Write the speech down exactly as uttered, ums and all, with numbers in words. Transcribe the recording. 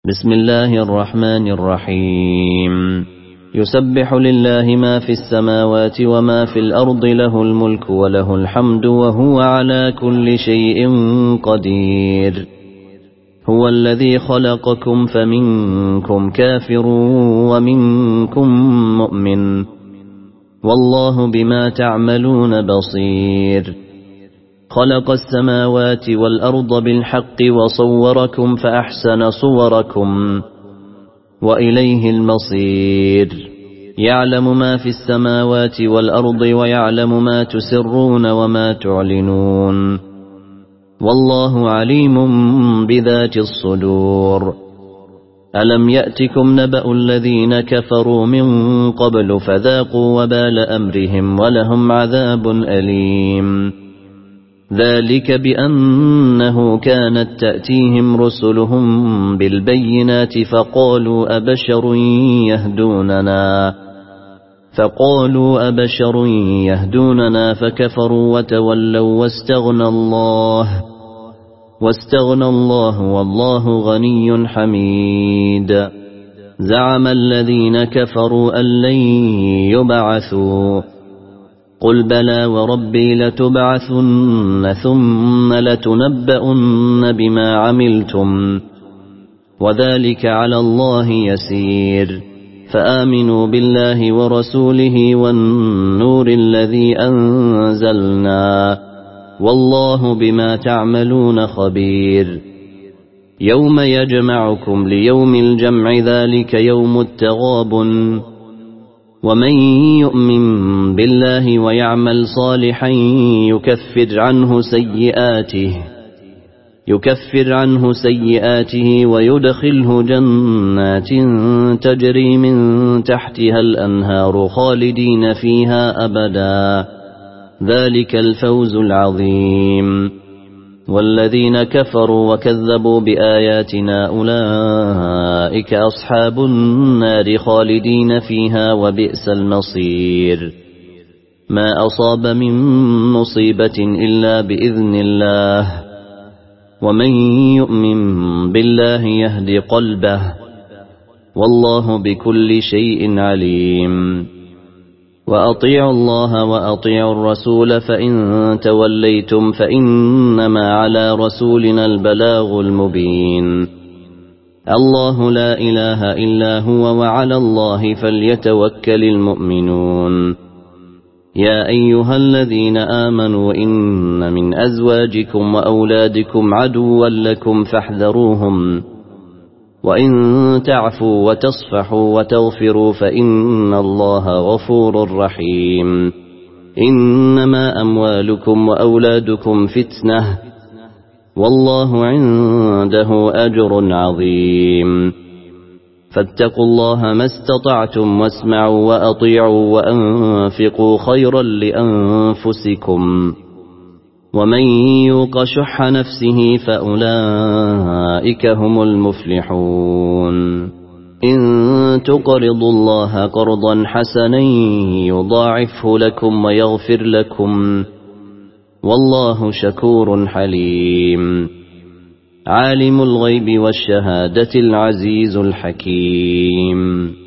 بسم الله الرحمن الرحيم يسبح لله ما في السماوات وما في الأرض له الملك وله الحمد وهو على كل شيء قدير هو الذي خلقكم فمنكم كافر ومنكم مؤمن والله بما تعملون بصير خلق السماوات والأرض بالحق وصوركم فأحسن صوركم وإليه المصير يعلم ما في السماوات والأرض ويعلم ما تسرون وما تعلنون والله عليم بذات الصدور ألم يأتكم نبأ الذين كفروا من قبل فذاقوا وبال أمرهم ولهم عذاب أليم ذلك بأنه كانت تأتيهم رسلهم بالبينات فقالوا أبشر يهدوننا فقالوا أبشر يهدوننا فكفروا وتولوا واستغنى الله واستغنى الله والله غني حميد زعم الذين كفروا أن لن يبعثوا قل بلى وربي لتبعثن ثم لتنبؤن بما عملتم وذلك على الله يسير فآمنوا بالله ورسوله والنور الذي أنزلنا والله بما تعملون خبير يوم يجمعكم ليوم الجمع ذلك يوم التغابن ومن يؤمن بالله ويعمل صالحا يكفر عنه سيئاته يكفر عنه سيئاته ويدخله جنات تجري من تحتها الأنهار خالدين فيها أبدا ذلك الفوز العظيم والذين كفروا وكذبوا بآياتنا أولئك أصحاب النار خالدين فيها وبئس المصير ما أصاب من مصيبة إلا بإذن الله ومن يؤمن بالله يهد قلبه والله بكل شيء عليم وأطيعوا الله وأطيعوا الرسول فإن توليتم فإنما على رسولنا البلاغ المبين الله لا إله إلا هو وعلى الله فليتوكل المؤمنون يا أيها الذين آمنوا إن من أزواجكم وأولادكم عدوا لكم فاحذروهم وإن تعفوا وتصفحوا وتغفروا فإن الله غفور رحيم إنما أموالكم وأولادكم فتنة والله عنده أجر عظيم فاتقوا الله ما استطعتم واسمعوا وأطيعوا وأنفقوا خيرا لأنفسكم ومن يوق شح نفسه فأولئك هم المفلحون إن تقرضوا الله قرضا حسنا يضاعفه لكم ويغفر لكم والله شكور حليم عالم الغيب والشهادة العزيز الحكيم